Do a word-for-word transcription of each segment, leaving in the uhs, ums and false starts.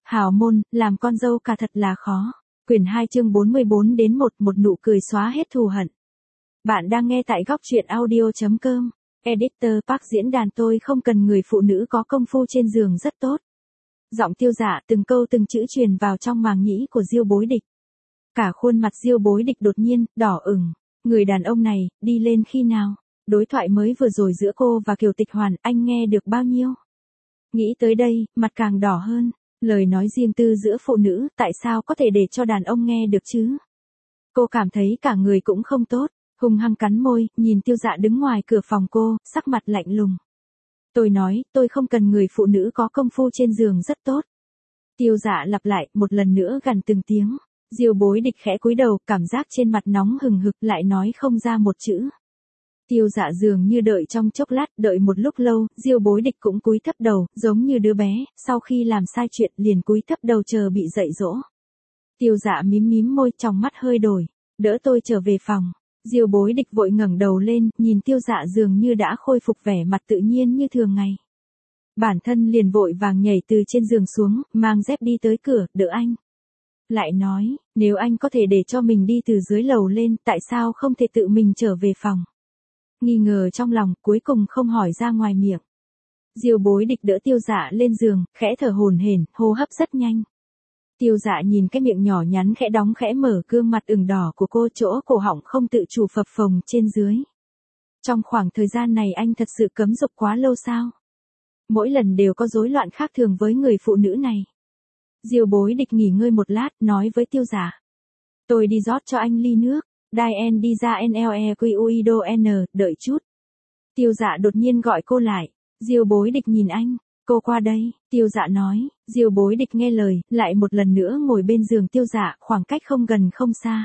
Hào môn, làm con dâu cả thật là khó. Quyển hai chương bốn mươi bốn đến một, một nụ cười xóa hết thù hận. Bạn đang nghe tại góc truyện audio chấm com. Editor Park diễn đàn tôi không cần người phụ nữ có công phu trên giường rất tốt. Giọng Tiêu Dạ từng câu từng chữ truyền vào trong màng nhĩ của Diêu Bối Địch. Cả khuôn mặt Diêu Bối Địch đột nhiên, đỏ ửng. Người đàn ông này, đi lên khi nào? Đối thoại mới vừa rồi giữa cô và Kiều Tịch Hoàn, anh nghe được bao nhiêu? Nghĩ tới đây, mặt càng đỏ hơn. Lời nói riêng tư giữa phụ nữ, tại sao có thể để cho đàn ông nghe được chứ? Cô cảm thấy cả người cũng không tốt, hung hăng cắn môi, nhìn Tiêu Dạ đứng ngoài cửa phòng cô, sắc mặt lạnh lùng. Tôi nói, tôi không cần người phụ nữ có công phu trên giường rất tốt. Tiêu Dạ lặp lại, một lần nữa gằn từng tiếng. Diêu Bối Địch khẽ cúi đầu, cảm giác trên mặt nóng hừng hực, lại nói không ra một chữ. Tiêu Dạ dường như đợi trong chốc lát, đợi một lúc lâu, Diêu Bối Địch cũng cúi thấp đầu, giống như đứa bé, sau khi làm sai chuyện liền cúi thấp đầu chờ bị dạy dỗ. Tiêu Dạ mím mím môi, trong mắt hơi đổi, đỡ tôi trở về phòng. Diêu Bối Địch vội ngẩng đầu lên, nhìn Tiêu Dạ dường như đã khôi phục vẻ mặt tự nhiên như thường ngày. Bản thân liền vội vàng nhảy từ trên giường xuống, mang dép đi tới cửa, đỡ anh. Lại nói, nếu anh có thể để cho mình đi từ dưới lầu lên, tại sao không thể tự mình trở về phòng? Nghi ngờ trong lòng, cuối cùng không hỏi ra ngoài miệng. Diêu Bối Địch đỡ Tiêu Dạ lên giường, khẽ thở hổn hển, hô hấp rất nhanh. Tiêu Dạ nhìn cái miệng nhỏ nhắn khẽ đóng khẽ mở, gương mặt ửng đỏ của cô, chỗ cổ họng không tự chủ phập phồng trên dưới. Trong khoảng thời gian này anh thật sự cấm dục quá lâu sao? Mỗi lần đều có rối loạn khác thường với người phụ nữ này. Diêu Bối Địch nghỉ ngơi một lát, nói với Tiêu Dạ. Tôi đi rót cho anh ly nước. Diane đi ra en lờ e quy u i đê o en, đợi chút. Tiêu Dạ đột nhiên gọi cô lại. Diêu Bối Địch nhìn anh. Cô qua đây, Tiêu Dạ nói. Diêu Bối Địch nghe lời, lại một lần nữa ngồi bên giường Tiêu Dạ, khoảng cách không gần không xa.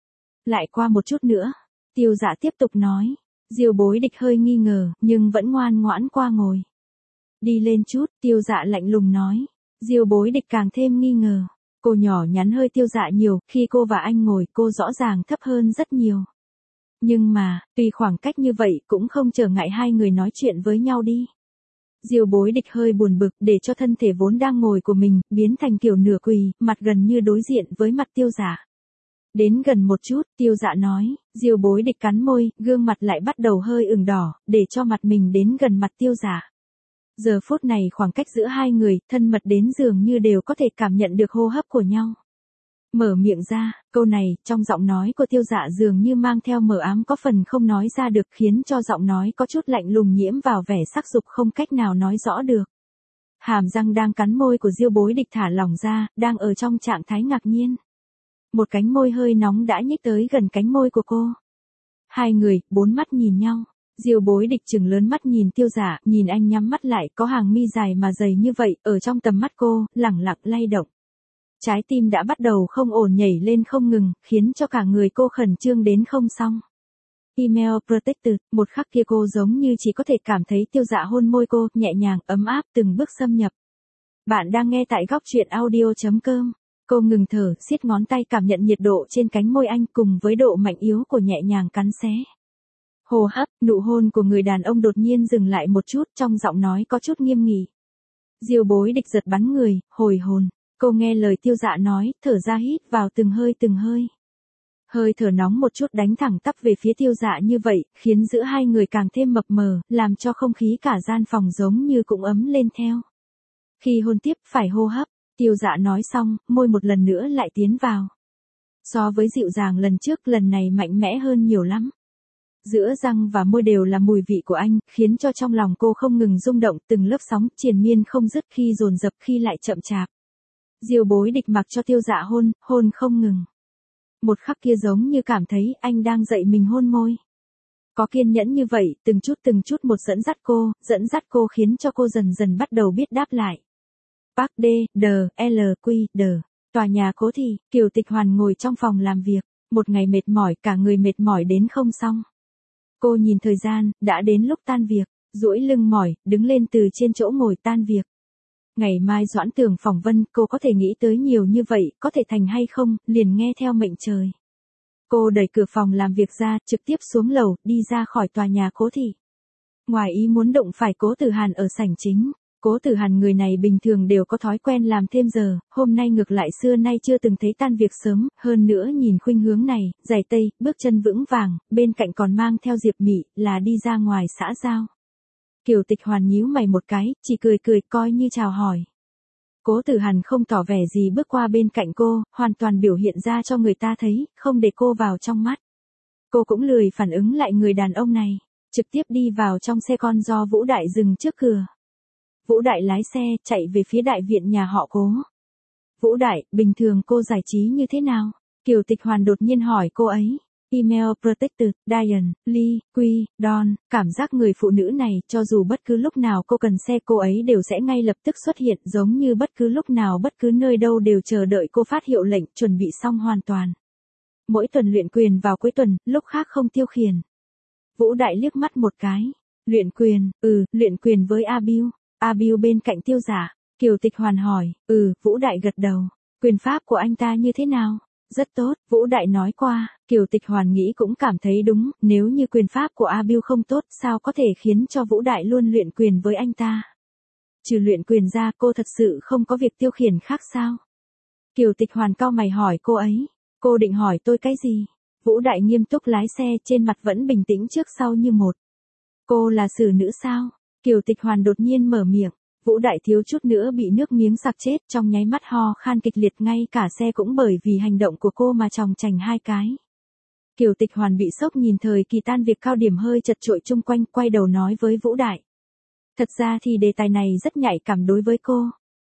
Lại qua một chút nữa. Tiêu Dạ tiếp tục nói. Diêu Bối Địch hơi nghi ngờ, nhưng vẫn ngoan ngoãn qua ngồi. Đi lên chút, Tiêu Dạ lạnh lùng nói. Diêu Bối Địch càng thêm nghi ngờ. Cô nhỏ nhắn hơi Tiêu Dạ nhiều, khi cô và anh ngồi cô rõ ràng thấp hơn rất nhiều. Nhưng mà, tuy khoảng cách như vậy cũng không trở ngại hai người nói chuyện với nhau đi. Diêu Bối Địch hơi buồn bực, để cho thân thể vốn đang ngồi của mình, biến thành kiểu nửa quỳ, mặt gần như đối diện với mặt Tiêu Dạ. Đến gần một chút, Tiêu Dạ nói. Diêu Bối Địch cắn môi, gương mặt lại bắt đầu hơi ửng đỏ, để cho mặt mình đến gần mặt Tiêu Dạ. Giờ phút này khoảng cách giữa hai người, thân mật đến dường như đều có thể cảm nhận được hô hấp của nhau. Mở miệng ra, câu này, trong giọng nói của Tiêu Dạ dường như mang theo mờ ám có phần không nói ra được, khiến cho giọng nói có chút lạnh lùng nhiễm vào vẻ sắc dục không cách nào nói rõ được. Hàm răng đang cắn môi của Diêu Bối Địch thả lỏng ra, đang ở trong trạng thái ngạc nhiên. Một cánh môi hơi nóng đã nhích tới gần cánh môi của cô. Hai người, bốn mắt nhìn nhau. Diêu Bối Địch trừng lớn mắt nhìn Tiêu Dạ, nhìn anh nhắm mắt lại, có hàng mi dài mà dày như vậy, ở trong tầm mắt cô, lẳng lặng lay động. Trái tim đã bắt đầu không ổn nhảy lên không ngừng, khiến cho cả người cô khẩn trương đến không xong. Email Protected, một khắc kia cô giống như chỉ có thể cảm thấy Tiêu Dạ hôn môi cô, nhẹ nhàng, ấm áp, từng bước xâm nhập. Bạn đang nghe tại góc truyện audio chấm com. Cô ngừng thở, siết ngón tay cảm nhận nhiệt độ trên cánh môi anh cùng với độ mạnh yếu của nhẹ nhàng cắn xé. Hô hấp, nụ hôn của người đàn ông đột nhiên dừng lại một chút, trong giọng nói có chút nghiêm nghị. Diêu Bối Địch giật bắn người, hồi hồn. Cô nghe lời Tiêu Dạ nói, thở ra hít vào từng hơi từng hơi. Hơi thở nóng một chút đánh thẳng tắp về phía Tiêu Dạ như vậy, khiến giữa hai người càng thêm mập mờ, làm cho không khí cả gian phòng giống như cũng ấm lên theo. Khi hôn tiếp phải hô hấp, Tiêu Dạ nói xong, môi một lần nữa lại tiến vào. So với dịu dàng lần trước, lần này mạnh mẽ hơn nhiều lắm. Giữa răng và môi đều là mùi vị của anh, khiến cho trong lòng cô không ngừng rung động, từng lớp sóng triền miên không dứt, khi dồn dập khi lại chậm chạp. Diêu Bối Địch mặc cho Tiêu Dạ hôn, hôn không ngừng. Một khắc kia giống như cảm thấy anh đang dạy mình hôn môi. Có kiên nhẫn như vậy, từng chút từng chút một dẫn dắt cô, dẫn dắt cô khiến cho cô dần dần bắt đầu biết đáp lại. Park D, D, L, Q, D. Tòa nhà Cố Thị, Kiều Tịch Hoàn ngồi trong phòng làm việc, một ngày mệt mỏi, cả người mệt mỏi đến không xong. Cô nhìn thời gian, đã đến lúc tan việc, duỗi lưng mỏi, đứng lên từ trên chỗ ngồi tan việc. Ngày mai Doãn Tường phỏng vấn, cô có thể nghĩ tới nhiều như vậy, có thể thành hay không, liền nghe theo mệnh trời. Cô đẩy cửa phòng làm việc ra, trực tiếp xuống lầu, đi ra khỏi tòa nhà Cố Thị. Ngoài ý muốn đụng phải Cố Tử Hàn ở sảnh chính. Cố Tử Hàn người này bình thường đều có thói quen làm thêm giờ, hôm nay ngược lại xưa nay chưa từng thấy tan việc sớm, hơn nữa nhìn khuynh hướng này, giày tây, bước chân vững vàng, bên cạnh còn mang theo Diệp Mị, là đi ra ngoài xã giao. Kiều Tịch Hoàn nhíu mày một cái, chỉ cười cười coi như chào hỏi. Cố Tử Hàn không tỏ vẻ gì bước qua bên cạnh cô, hoàn toàn biểu hiện ra cho người ta thấy, không để cô vào trong mắt. Cô cũng lười phản ứng lại người đàn ông này, trực tiếp đi vào trong xe con do Vũ Đại dừng trước cửa. Vũ Đại lái xe, chạy về phía đại viện nhà họ Cố. Vũ Đại, bình thường cô giải trí như thế nào? Kiều Tịch Hoàn đột nhiên hỏi cô ấy. Email Protected, Diane, Lee, Quy, Don, cảm giác người phụ nữ này, cho dù bất cứ lúc nào cô cần xe cô ấy đều sẽ ngay lập tức xuất hiện, giống như bất cứ lúc nào bất cứ nơi đâu đều chờ đợi cô phát hiệu lệnh, chuẩn bị xong hoàn toàn. Mỗi tuần luyện quyền vào cuối tuần, lúc khác không tiêu khiển. Vũ Đại liếc mắt một cái. Luyện quyền, ừ, luyện quyền với A Biu. A Biu bên cạnh Tiêu Giả. Kiều Tịch Hoàn hỏi, ừ, Vũ Đại gật đầu. Quyền pháp của anh ta như thế nào? Rất tốt, Vũ Đại nói qua. Kiều Tịch Hoàn nghĩ cũng cảm thấy đúng, nếu như quyền pháp của A Biu không tốt, sao có thể khiến cho Vũ Đại luôn luyện quyền với anh ta? Trừ luyện quyền ra, cô thật sự không có việc tiêu khiển khác sao? Kiều Tịch Hoàn cau mày hỏi cô ấy. Cô định hỏi tôi cái gì? Vũ Đại nghiêm túc lái xe, trên mặt vẫn bình tĩnh trước sau như một. Cô là xử nữ sao? Kiều Tịch Hoàn đột nhiên mở miệng. Vũ Đại thiếu chút nữa bị nước miếng sặc chết, trong nháy mắt ho khan kịch liệt, ngay cả xe cũng bởi vì hành động của cô mà tròng trành hai cái. Kiều Tịch Hoàn bị sốc nhìn thời kỳ tan việc cao điểm hơi chật chội chung quanh, quay đầu nói với Vũ Đại. Thật ra thì đề tài này rất nhạy cảm đối với cô.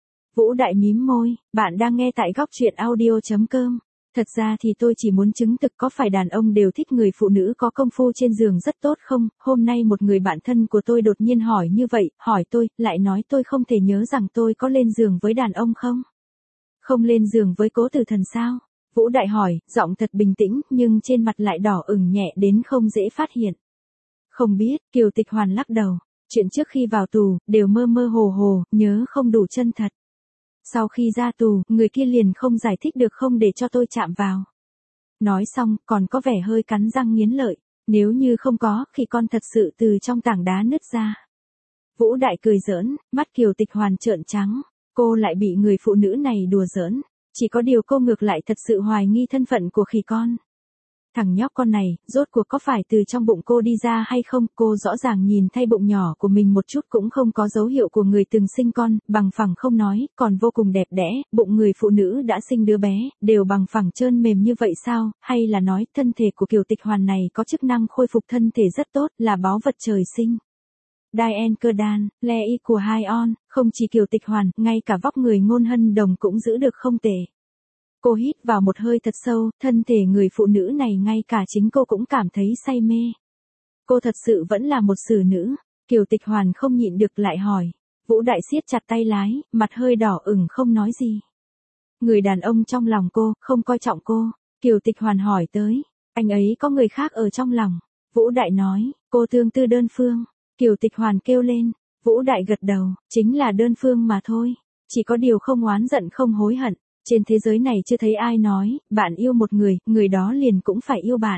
Vũ Đại mím môi, bạn đang nghe tại góc truyện audio chấm com. Thật ra thì tôi chỉ muốn chứng thực có phải đàn ông đều thích người phụ nữ có công phu trên giường rất tốt không? Hôm nay một người bạn thân của tôi đột nhiên hỏi như vậy, hỏi tôi, lại nói tôi không thể nhớ rằng tôi có lên giường với đàn ông không? Không lên giường với Cố Tử Thần sao? Vũ Đại hỏi, giọng thật bình tĩnh, nhưng trên mặt lại đỏ ửng nhẹ đến không dễ phát hiện. Không biết, Kiều Tịch Hoàn lắc đầu. Chuyện trước khi vào tù, đều mơ mơ hồ hồ, nhớ không đủ chân thật. Sau khi ra tù, người kia liền không giải thích được không để cho tôi chạm vào. Nói xong, còn có vẻ hơi cắn răng nghiến lợi. Nếu như không có, khi con thật sự từ trong tảng đá nứt ra. Vũ Đại cười giỡn, mắt Kiều Tịch Hoàn trợn trắng. Cô lại bị người phụ nữ này đùa giỡn. Chỉ có điều cô ngược lại thật sự hoài nghi thân phận của khỉ con. Thằng nhóc con này, rốt cuộc có phải từ trong bụng cô đi ra hay không? Cô rõ ràng nhìn thay bụng nhỏ của mình một chút cũng không có dấu hiệu của người từng sinh con, bằng phẳng không nói, còn vô cùng đẹp đẽ, bụng người phụ nữ đã sinh đứa bé, đều bằng phẳng trơn mềm như vậy sao? Hay là nói, thân thể của Kiều Tịch Hoàn này có chức năng khôi phục thân thể rất tốt, là báu vật trời sinh. Diane Kerdan, Lei của Hai On, không chỉ Kiều Tịch Hoàn, ngay cả vóc người Ngôn Hân Đồng cũng giữ được không tệ. Cô hít vào một hơi thật sâu, thân thể người phụ nữ này ngay cả chính cô cũng cảm thấy say mê. Cô thật sự vẫn là một xử nữ. Kiều Tịch Hoàn không nhịn được lại hỏi. Vũ Đại siết chặt tay lái, mặt hơi đỏ ửng không nói gì. Người đàn ông trong lòng cô, không coi trọng cô. Kiều Tịch Hoàn hỏi tới. Anh ấy có người khác ở trong lòng. Vũ Đại nói, cô tương tư đơn phương. Kiều Tịch Hoàn kêu lên. Vũ Đại gật đầu, chính là đơn phương mà thôi. Chỉ có điều không oán giận không hối hận. Trên thế giới này chưa thấy ai nói, bạn yêu một người, người đó liền cũng phải yêu bạn.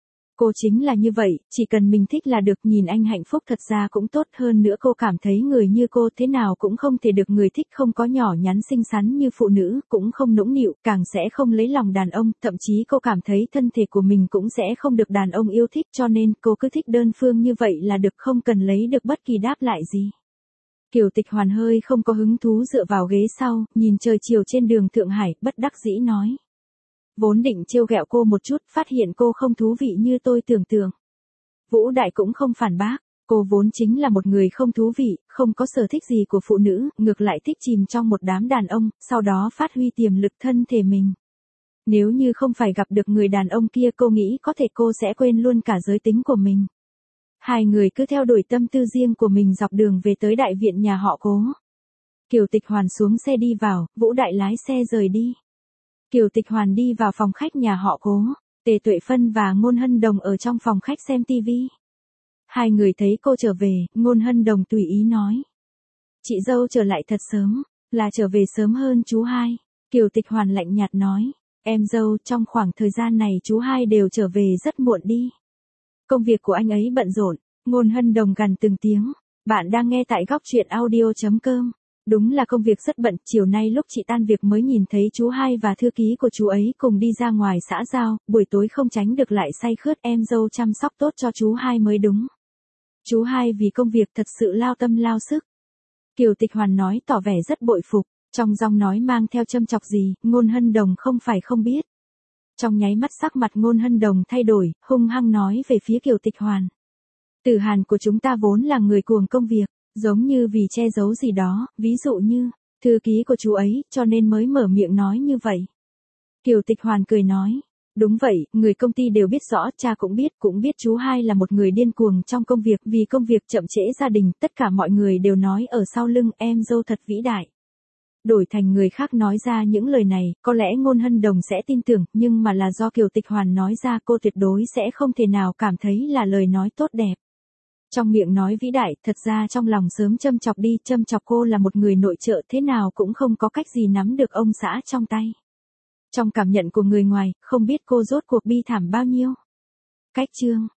Cô chính là như vậy, chỉ cần mình thích là được, nhìn anh hạnh phúc thật ra cũng tốt hơn nữa. Cô cảm thấy người như cô thế nào cũng không thể được người thích, không có nhỏ nhắn xinh xắn như phụ nữ, cũng không nũng nịu, càng sẽ không lấy lòng đàn ông, thậm chí cô cảm thấy thân thể của mình cũng sẽ không được đàn ông yêu thích, cho nên cô cứ thích đơn phương như vậy là được, không cần lấy được bất kỳ đáp lại gì. Kiều Tịch Hoàn hơi không có hứng thú dựa vào ghế sau, nhìn trời chiều trên đường Thượng Hải, bất đắc dĩ nói. Vốn định trêu ghẹo cô một chút, phát hiện cô không thú vị như tôi tưởng tượng. Vũ Đại cũng không phản bác, cô vốn chính là một người không thú vị, không có sở thích gì của phụ nữ, ngược lại thích chìm trong một đám đàn ông, sau đó phát huy tiềm lực thân thể mình. Nếu như không phải gặp được người đàn ông kia, cô nghĩ có thể cô sẽ quên luôn cả giới tính của mình. Hai người cứ theo đuổi tâm tư riêng của mình dọc đường về tới đại viện nhà họ Cố. Kiều Tịch Hoàn xuống xe đi vào, Vũ Đại lái xe rời đi. Kiều Tịch Hoàn đi vào phòng khách nhà họ Cố. Tề Tuệ Phân và Ngôn Hân Đồng ở trong phòng khách xem tivi. Hai người thấy cô trở về, Ngôn Hân Đồng tùy ý nói. Chị dâu trở lại thật sớm, là trở về sớm hơn chú hai. Kiều Tịch Hoàn lạnh nhạt nói. Em dâu, trong khoảng thời gian này chú hai đều trở về rất muộn đi. Công việc của anh ấy bận rộn. Ngôn Hân Đồng gằn từng tiếng. Bạn đang nghe tại góc chuyện audio chấm com. Đúng là công việc rất bận, chiều nay lúc chị tan việc mới nhìn thấy chú hai và thư ký của chú ấy cùng đi ra ngoài xã giao, buổi tối không tránh được lại say khướt, em dâu chăm sóc tốt cho chú hai mới đúng. Chú hai vì công việc thật sự lao tâm lao sức. Kiều Tịch Hoàn nói tỏ vẻ rất bội phục, trong giọng nói mang theo châm chọc gì, Ngôn Hân Đồng không phải không biết. Trong nháy mắt sắc mặt Ngôn Hân Đồng thay đổi, hung hăng nói về phía Kiều Tịch Hoàn. Tử Hàn của chúng ta vốn là người cuồng công việc, giống như vì che giấu gì đó, ví dụ như, thư ký của chú ấy, cho nên mới mở miệng nói như vậy. Kiều Tịch Hoàn cười nói, đúng vậy, người công ty đều biết rõ, cha cũng biết, cũng biết chú hai là một người điên cuồng trong công việc, vì công việc chậm trễ gia đình, tất cả mọi người đều nói ở sau lưng em dâu thật vĩ đại. Đổi thành người khác nói ra những lời này, có lẽ Ngôn Hân Đồng sẽ tin tưởng, nhưng mà là do Kiều Tịch Hoàn nói ra, cô tuyệt đối sẽ không thể nào cảm thấy là lời nói tốt đẹp. Trong miệng nói vĩ đại, thật ra trong lòng sớm châm chọc đi, châm chọc cô là một người nội trợ thế nào cũng không có cách gì nắm được ông xã trong tay. Trong cảm nhận của người ngoài, không biết cô rốt cuộc bi thảm bao nhiêu. Cách chương